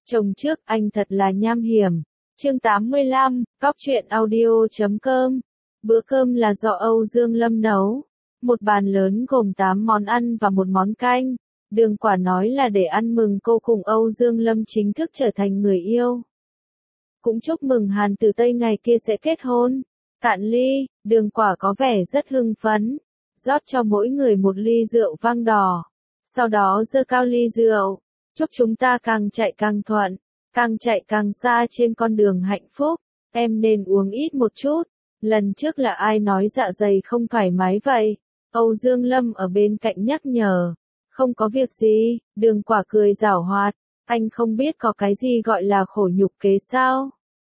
Chồng trước anh thật là nham hiểm. Chương 85, Cóc truyện audio.com. Bữa cơm là do Âu Dương Lâm nấu. Một bàn lớn gồm 8 món ăn và một món canh. Đường Quả nói là để ăn mừng cô cùng Âu Dương Lâm chính thức trở thành người yêu. Cũng chúc mừng Hàn Tử Tây ngày kia sẽ kết hôn. Cạn ly, Đường Quả có vẻ rất hưng phấn. Rót cho mỗi người một ly rượu vang đỏ. Sau đó giơ cao ly rượu. Chúc chúng ta càng chạy càng thuận, càng chạy càng xa trên con đường hạnh phúc. Em nên uống ít một chút. Lần trước là ai nói dạ dày không thoải mái vậy? Âu Dương Lâm ở bên cạnh nhắc nhở. Không có việc gì, Đường Quả cười giảo hoạt. Anh không biết có cái gì gọi là khổ nhục kế sao?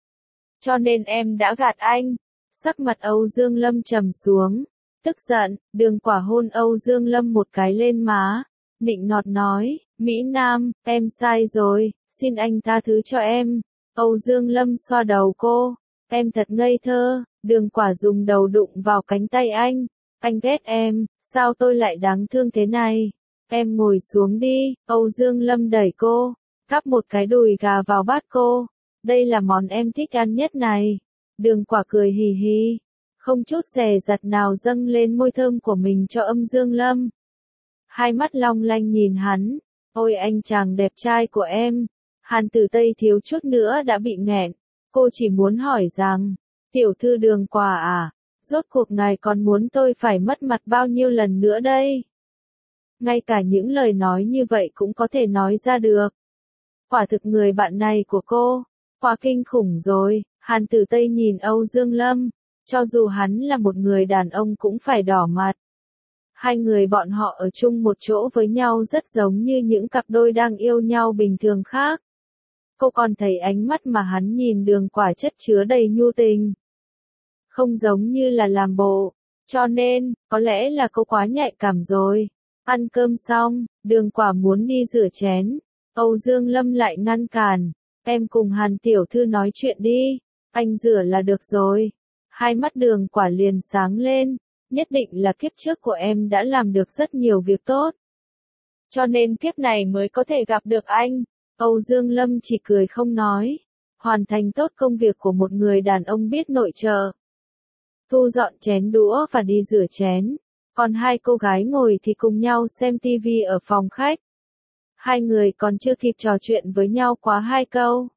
Cho nên em đã gạt anh. Sắc mặt Âu Dương Lâm trầm xuống. Tức giận, Đường Quả hôn Âu Dương Lâm một cái lên má. Nịnh nọt nói, Mỹ Nam, em sai rồi, xin anh tha thứ cho em. Âu Dương Lâm xoa đầu cô, em thật ngây thơ. Đường Quả dùng đầu đụng vào cánh tay anh ghét em, sao tôi lại đáng thương thế này? Em ngồi xuống đi. Âu Dương Lâm đẩy cô, cắp một cái đùi gà vào bát cô. Đây là món em thích ăn nhất này. Đường Quả cười hì hì, không chút dè dặt nào dâng lên môi thơm của mình cho Âu Dương Lâm. Hai mắt long lanh nhìn hắn, ôi anh chàng đẹp trai của em. Hàn Tử Tây thiếu chút nữa đã bị nghẹn, cô chỉ muốn hỏi rằng, tiểu thư Đường Quả à, rốt cuộc ngài còn muốn tôi phải mất mặt bao nhiêu lần nữa đây? Ngay cả những lời nói như vậy cũng có thể nói ra được. Quả thực người bạn này của cô, quá kinh khủng rồi. Hàn Tử Tây nhìn Âu Dương Lâm, cho dù hắn là một người đàn ông cũng phải đỏ mặt. Hai người bọn họ ở chung một chỗ với nhau rất giống như những cặp đôi đang yêu nhau bình thường khác. Cô còn thấy ánh mắt mà hắn nhìn Đường Quả chất chứa đầy nhu tình. Không giống như là làm bộ. Cho nên, có lẽ là cô quá nhạy cảm rồi. Ăn cơm xong, Đường Quả muốn đi rửa chén. Âu Dương Lâm lại ngăn cản. Em cùng Hàn tiểu thư nói chuyện đi. Anh rửa là được rồi. Hai mắt Đường Quả liền sáng lên. Nhất định là kiếp trước của em đã làm được rất nhiều việc tốt. Cho nên kiếp này mới có thể gặp được anh. Âu Dương Lâm chỉ cười không nói. Hoàn thành tốt công việc của một người đàn ông biết nội trợ. Thu dọn chén đũa và đi rửa chén. Còn hai cô gái ngồi thì cùng nhau xem tivi ở phòng khách. Hai người còn chưa kịp trò chuyện với nhau quá hai câu.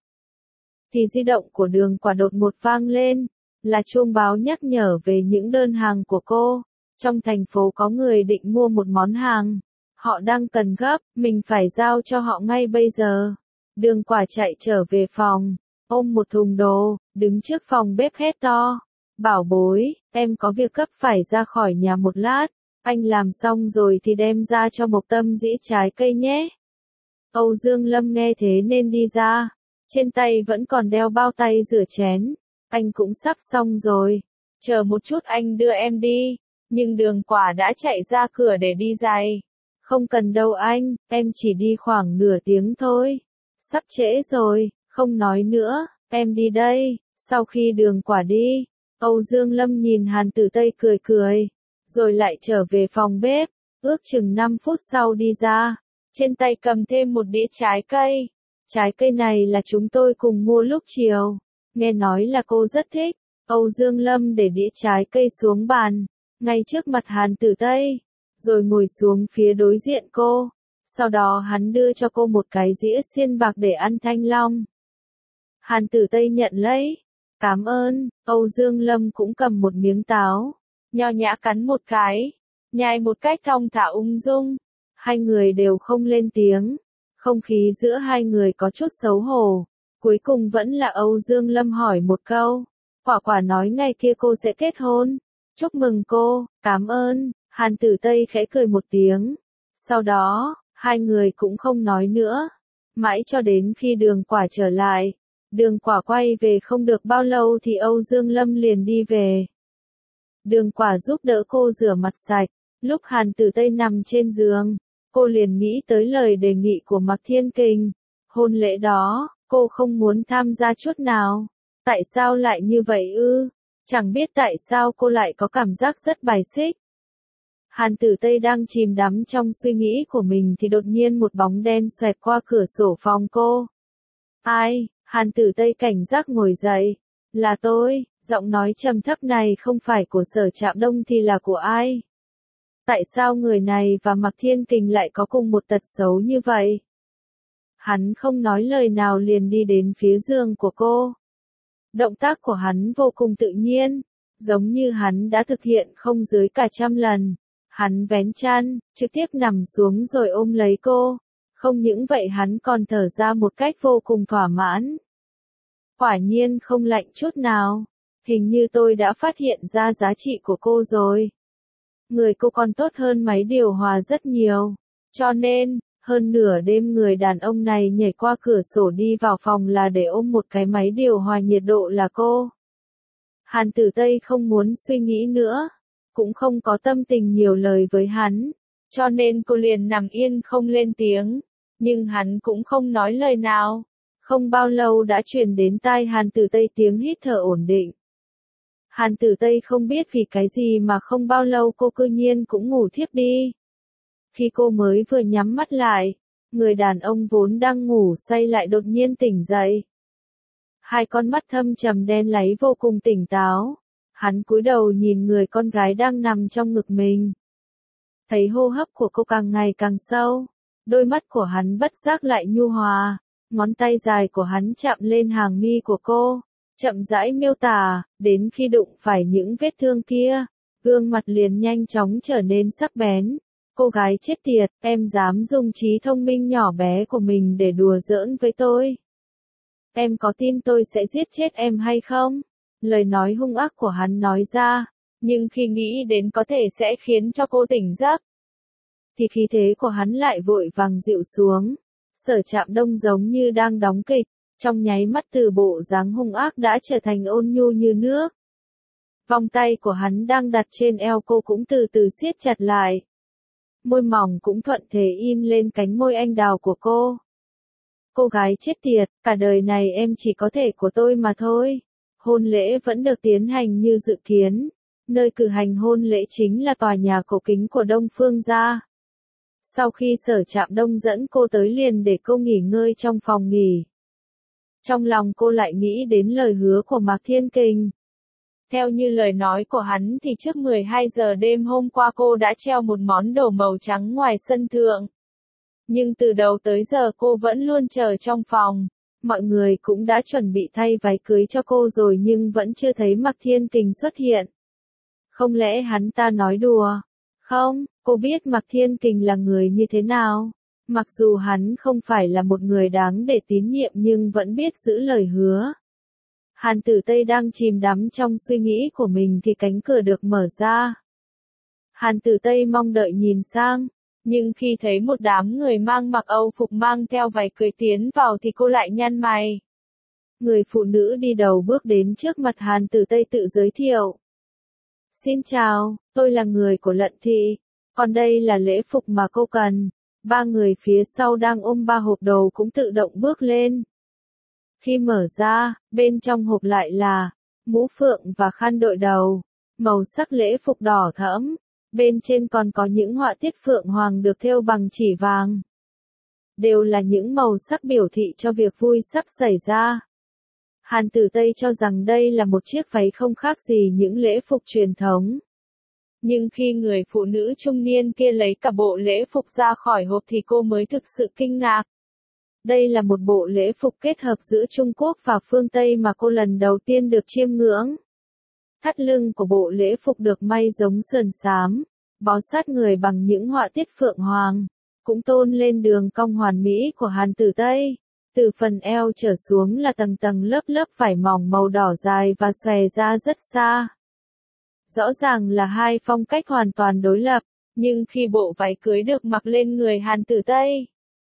Thì di động của Đường Quả đột ngột vang lên. Là chuông báo nhắc nhở về những đơn hàng của cô. Trong thành phố có người định mua một món hàng. Họ đang cần gấp, mình phải giao cho họ ngay bây giờ. Đường Quả chạy trở về phòng, ôm một thùng đồ, đứng trước phòng bếp hét to. Bảo bối, em có việc gấp phải ra khỏi nhà một lát. Anh làm xong rồi thì đem ra cho Mộc Tâm Dĩ trái cây nhé. Âu Dương Lâm nghe thế nên đi ra. Trên tay vẫn còn đeo bao tay rửa chén. Anh cũng sắp xong rồi. Chờ một chút anh đưa em đi. Nhưng Đường Quả đã chạy ra cửa để đi giày. Không cần đâu anh, em chỉ đi khoảng nửa tiếng thôi. Sắp trễ rồi, không nói nữa, em đi đây. Sau khi Đường Quả đi, Âu Dương Lâm nhìn Hàn Tử Tây cười cười. Rồi lại trở về phòng bếp. Ước chừng 5 phút sau đi ra. Trên tay cầm thêm một đĩa trái cây. Trái cây này là chúng tôi cùng mua lúc chiều. Nghe nói là cô rất thích. Âu Dương Lâm để đĩa trái cây xuống bàn, ngay trước mặt Hàn Tử Tây, rồi ngồi xuống phía đối diện cô. Sau đó hắn đưa cho cô một cái dĩa xiên bạc để ăn thanh long. Hàn Tử Tây nhận lấy. Cảm ơn. Âu Dương Lâm cũng cầm một miếng táo, nho nhã cắn một cái, nhai một cách thong thả ung dung. Hai người đều không lên tiếng. Không khí giữa hai người có chút xấu hổ. Cuối cùng vẫn là Âu Dương Lâm hỏi một câu. Quả Quả nói ngày kia cô sẽ kết hôn. Chúc mừng cô, cảm ơn. Hàn Tử Tây khẽ cười một tiếng. Sau đó, hai người cũng không nói nữa. Mãi cho đến khi Đường Quả trở lại. Đường Quả quay về không được bao lâu thì Âu Dương Lâm liền đi về. Đường Quả giúp đỡ cô rửa mặt sạch. Lúc Hàn Tử Tây nằm trên giường, cô liền nghĩ tới lời đề nghị của Mạc Thiên Kình. Hôn lễ đó, cô không muốn tham gia chút nào. Tại sao lại như vậy ư? Chẳng biết tại sao cô lại có cảm giác rất bài xích. Hàn Tử Tây đang chìm đắm trong suy nghĩ của mình thì đột nhiên một bóng đen xoẹt qua cửa sổ phòng cô. Ai? Hàn Tử Tây cảnh giác ngồi dậy. Là tôi, giọng nói trầm thấp này không phải của Sở Trạm Đông thì là của ai? Tại sao người này và Mạc Thiên Kình lại có cùng một tật xấu như vậy? Hắn không nói lời nào liền đi đến phía giường của cô. Động tác của hắn vô cùng tự nhiên, giống như hắn đã thực hiện không dưới cả 100 lần. Hắn vén chăn, trực tiếp nằm xuống rồi ôm lấy cô. Không những vậy hắn còn thở ra một cách vô cùng thỏa mãn. Quả nhiên không lạnh chút nào. Hình như tôi đã phát hiện ra giá trị của cô rồi. Người cô còn tốt hơn máy điều hòa rất nhiều. Cho nên, hơn nửa đêm người đàn ông này nhảy qua cửa sổ đi vào phòng là để ôm một cái máy điều hòa nhiệt độ là cô. Hàn Tử Tây không muốn suy nghĩ nữa, cũng không có tâm tình nhiều lời với hắn, cho nên cô liền nằm yên không lên tiếng, nhưng hắn cũng không nói lời nào. Không bao lâu đã truyền đến tai Hàn Tử Tây tiếng hít thở ổn định. Hàn Tử Tây không biết vì cái gì mà không bao lâu cô cư nhiên cũng ngủ thiếp đi. Khi cô mới vừa nhắm mắt lại, người đàn ông vốn đang ngủ say lại đột nhiên tỉnh dậy. Hai con mắt thâm trầm đen láy vô cùng tỉnh táo. Hắn cúi đầu nhìn người con gái đang nằm trong ngực mình. Thấy hô hấp của cô càng ngày càng sâu, đôi mắt của hắn bất giác lại nhu hòa, ngón tay dài của hắn chạm lên hàng mi của cô, chậm rãi miêu tả, đến khi đụng phải những vết thương kia, gương mặt liền nhanh chóng trở nên sắc bén. Cô gái chết tiệt, em dám dùng trí thông minh nhỏ bé của mình để đùa giỡn với tôi. Em có tin tôi sẽ giết chết em hay không? Lời nói hung ác của hắn nói ra, nhưng khi nghĩ đến có thể sẽ khiến cho cô tỉnh giấc, thì khí thế của hắn lại vội vàng dịu xuống. Sở Trạm Đông giống như đang đóng kịch, trong nháy mắt từ bộ dáng hung ác đã trở thành ôn nhu như nước. Vòng tay của hắn đang đặt trên eo cô cũng từ từ siết chặt lại. Môi mỏng cũng thuận thế in lên cánh môi anh đào của cô. Cô gái chết tiệt, cả đời này em chỉ có thể của tôi mà thôi. Hôn lễ vẫn được tiến hành như dự kiến. Nơi cử hành hôn lễ chính là tòa nhà cổ kính của Đông Phương gia. Sau khi Sở Trạm Đông dẫn cô tới liền để cô nghỉ ngơi trong phòng nghỉ. Trong lòng cô lại nghĩ đến lời hứa của Mạc Thiên Kình. Theo như lời nói của hắn thì trước 12 giờ đêm hôm qua cô đã treo một món đồ màu trắng ngoài sân thượng. Nhưng từ đầu tới giờ cô vẫn luôn chờ trong phòng. Mọi người cũng đã chuẩn bị thay váy cưới cho cô rồi nhưng vẫn chưa thấy Mạc Thiên Kình xuất hiện. Không lẽ hắn ta nói đùa? Không, cô biết Mạc Thiên Kình là người như thế nào. Mặc dù hắn không phải là một người đáng để tín nhiệm nhưng vẫn biết giữ lời hứa. Hàn Tử Tây đang chìm đắm trong suy nghĩ của mình thì cánh cửa được mở ra. Hàn Tử Tây mong đợi nhìn sang, nhưng khi thấy một đám người mang mặc Âu phục mang theo váy cưới tiến vào thì cô lại nhăn mày. Người phụ nữ đi đầu bước đến trước mặt Hàn Tử Tây tự giới thiệu. Xin chào, tôi là người của Lận Thị, còn đây là lễ phục mà cô cần. Ba người phía sau đang ôm ba hộp đồ cũng tự động bước lên. Khi mở ra, bên trong hộp lại là mũ phượng và khăn đội đầu, màu sắc lễ phục đỏ thẫm, bên trên còn có những họa tiết phượng hoàng được thêu bằng chỉ vàng. Đều là những màu sắc biểu thị cho việc vui sắp xảy ra. Hàn Tử Tây cho rằng đây là một chiếc váy không khác gì những lễ phục truyền thống. Nhưng khi người phụ nữ trung niên kia lấy cả bộ lễ phục ra khỏi hộp thì cô mới thực sự kinh ngạc. Đây là một bộ lễ phục kết hợp giữa Trung Quốc và phương Tây mà cô lần đầu tiên được chiêm ngưỡng. Thắt lưng của bộ lễ phục được may giống sườn xám, bó sát người bằng những họa tiết phượng hoàng, cũng tôn lên đường cong hoàn mỹ của Hàn Tử Tây. Từ phần eo trở xuống là tầng tầng lớp lớp vải mỏng màu đỏ dài và xòe ra rất xa. Rõ ràng là hai phong cách hoàn toàn đối lập, nhưng khi bộ váy cưới được mặc lên người Hàn Tử Tây,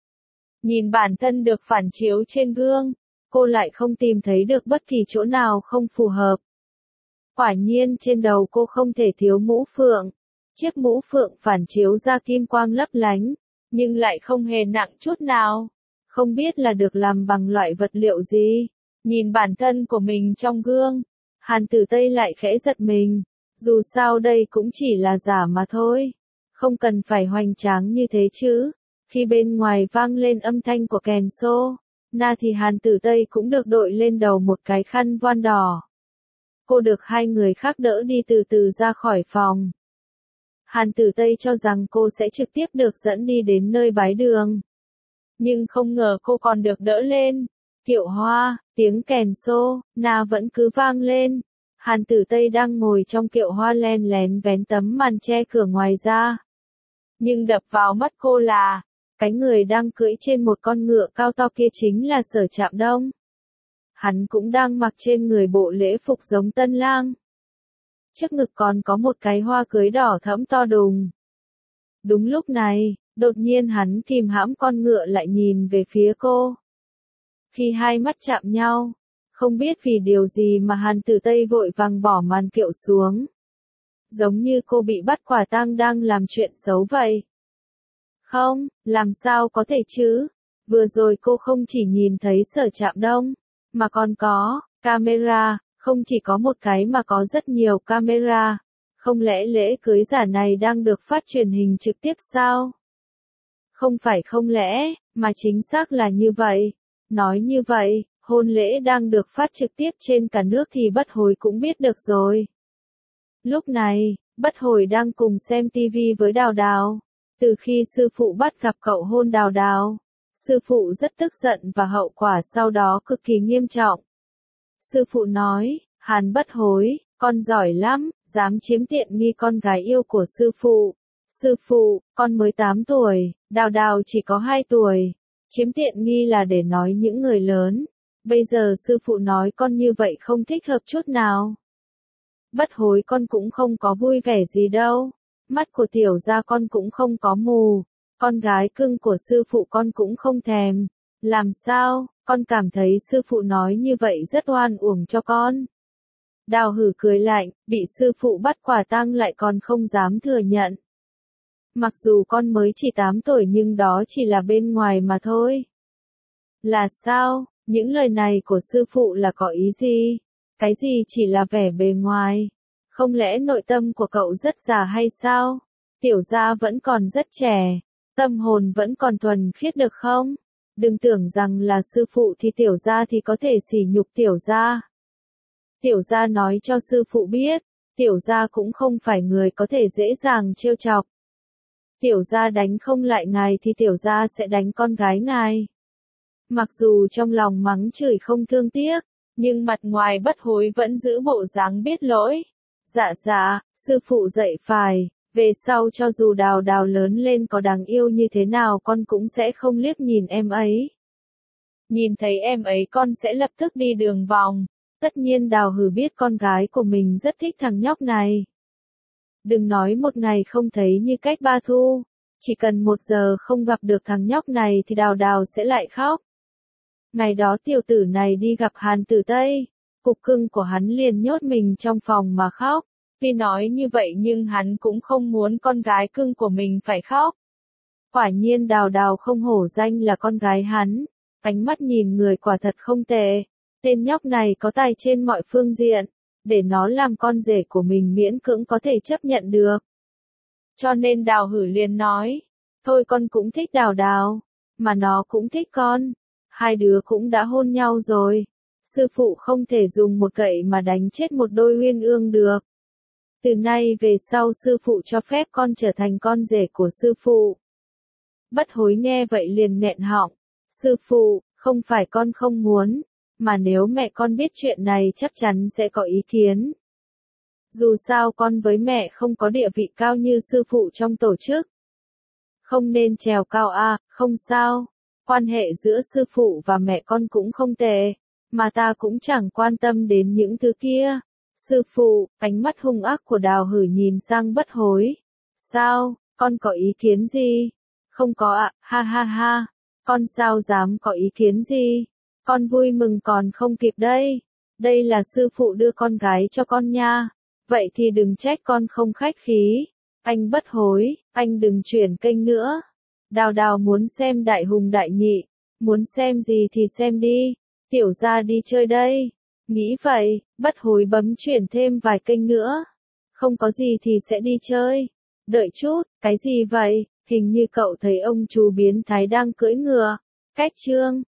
nhìn bản thân được phản chiếu trên gương, cô lại không tìm thấy được bất kỳ chỗ nào không phù hợp. Quả nhiên trên đầu cô không thể thiếu mũ phượng. Chiếc mũ phượng phản chiếu ra kim quang lấp lánh, nhưng lại không hề nặng chút nào. Không biết là được làm bằng loại vật liệu gì. Nhìn bản thân của mình trong gương, Hàn Tử Tây lại khẽ giật mình. Dù sao đây cũng chỉ là giả mà thôi. Không cần phải hoành tráng như thế chứ. Khi bên ngoài vang lên âm thanh của kèn xô, Na thì Hàn Tử Tây cũng được đội lên đầu một cái khăn voan đỏ. Cô được hai người khác đỡ đi từ từ ra khỏi phòng. Hàn Tử Tây cho rằng cô sẽ trực tiếp được dẫn đi đến nơi bái đường. Nhưng không ngờ cô còn được đỡ lên. Kiệu hoa, tiếng kèn xô, Na vẫn cứ vang lên. Hàn Tử Tây đang ngồi trong kiệu hoa len lén vén tấm màn che cửa ngoài ra. Nhưng đập vào mắt cô là, cái người đang cưỡi trên một con ngựa cao to kia chính là Sở Trạm Đông. Hắn cũng đang mặc trên người bộ lễ phục giống tân lang. Trước ngực còn có một cái hoa cưới đỏ thẫm to đùng. Đúng lúc này, đột nhiên hắn kìm hãm con ngựa lại nhìn về phía cô. Khi hai mắt chạm nhau, không biết vì điều gì mà Hàn Tử Tây vội vàng bỏ màn kiệu xuống. Giống như cô bị bắt quả tang đang làm chuyện xấu vậy. Không, làm sao có thể chứ? Vừa rồi cô không chỉ nhìn thấy Sở Trạm Đông, mà còn có camera, không chỉ có một cái mà có rất nhiều camera. Không lẽ lễ cưới giả này đang được phát truyền hình trực tiếp sao? Không phải không lẽ, mà chính xác là như vậy. Nói như vậy, hôn lễ đang được phát trực tiếp trên cả nước thì Bất Hối cũng biết được rồi. Lúc này, Bất Hối đang cùng xem tivi với Đào Đào. Từ khi sư phụ bắt gặp cậu hôn Đào Đào, sư phụ rất tức giận và hậu quả sau đó cực kỳ nghiêm trọng. Sư phụ nói, Hàn Bất Hối, con giỏi lắm, dám chiếm tiện nghi con gái yêu của sư phụ. Sư phụ, con mới 8 tuổi, Đào Đào chỉ có 2 tuổi. Chiếm tiện nghi là để nói những người lớn. Bây giờ sư phụ nói con như vậy không thích hợp chút nào. Bất Hối con cũng không có vui vẻ gì đâu. Mắt của tiểu gia con cũng không có mù. Con gái cưng của sư phụ con cũng không thèm. Làm sao, con cảm thấy sư phụ nói như vậy rất oan uổng cho con. Đào Hử cười lạnh, bị sư phụ bắt quả tang lại còn không dám thừa nhận. Mặc dù con mới chỉ 8 tuổi nhưng đó chỉ là bên ngoài mà thôi. Là sao, những lời này của sư phụ là có ý gì? Cái gì chỉ là vẻ bề ngoài? Không lẽ nội tâm của cậu rất già hay sao? Tiểu gia vẫn còn rất trẻ, tâm hồn vẫn còn thuần khiết được không? Đừng tưởng rằng là sư phụ thì tiểu gia thì có thể sỉ nhục tiểu gia. Tiểu gia nói cho sư phụ biết, tiểu gia cũng không phải người có thể dễ dàng trêu chọc. Tiểu gia đánh không lại ngài thì tiểu gia sẽ đánh con gái ngài. Mặc dù trong lòng mắng chửi không thương tiếc, nhưng mặt ngoài Bất Hối vẫn giữ bộ dáng biết lỗi. Dạ, sư phụ dạy phải, về sau cho dù Đào Đào lớn lên có đáng yêu như thế nào con cũng sẽ không liếc nhìn em ấy. Nhìn thấy em ấy con sẽ lập tức đi đường vòng. Tất nhiên Đào Hử biết con gái của mình rất thích thằng nhóc này. Đừng nói một ngày không thấy như cách ba thu. Chỉ cần 1 giờ không gặp được thằng nhóc này thì Đào Đào sẽ lại khóc. Ngày đó tiểu tử này đi gặp Hàn Tử Tây. Cục cưng của hắn liền nhốt mình trong phòng mà khóc. Tuy nói như vậy nhưng hắn cũng không muốn con gái cưng của mình phải khóc. Quả nhiên Đào Đào không hổ danh là con gái hắn. Ánh mắt nhìn người quả thật không tệ. Tên nhóc này có tài trên mọi phương diện. Để nó làm con rể của mình miễn cưỡng có thể chấp nhận được. Cho nên Đào Hử liền nói. Thôi con cũng thích Đào Đào. Mà nó cũng thích con. Hai đứa cũng đã hôn nhau rồi. Sư phụ không thể dùng một gậy mà đánh chết một đôi uyên ương được. Từ nay về sau sư phụ cho phép con trở thành con rể của sư phụ. Bất Hối nghe vậy liền nghẹn họng. Sư phụ, không phải con không muốn, mà nếu mẹ con biết chuyện này chắc chắn sẽ có ý kiến. Dù sao con với mẹ không có địa vị cao như sư phụ trong tổ chức. Không nên trèo cao à, không sao. Quan hệ giữa sư phụ và mẹ con cũng không tệ, mà ta cũng chẳng quan tâm đến những thứ kia. Sư phụ, ánh mắt hung ác của Đào Hử nhìn sang Bất Hối. Sao, con có ý kiến gì? Không có ạ, ha ha ha. Con sao dám có ý kiến gì? Con vui mừng còn không kịp đây. Đây là sư phụ đưa con gái cho con nha. Vậy thì đừng trách con không khách khí. Anh Bất Hối, anh đừng chuyển kênh nữa. Đào Đào muốn xem Đại Hùng Đại Nhị. Muốn xem gì thì xem đi. Tiểu gia đi chơi đây. Nghĩ vậy, Bất Hối bấm chuyển thêm vài kênh nữa. Không có gì thì sẽ đi chơi. Đợi chút, cái gì vậy? Hình như cậu thấy ông chú biến thái đang cưỡi ngựa. Cách chương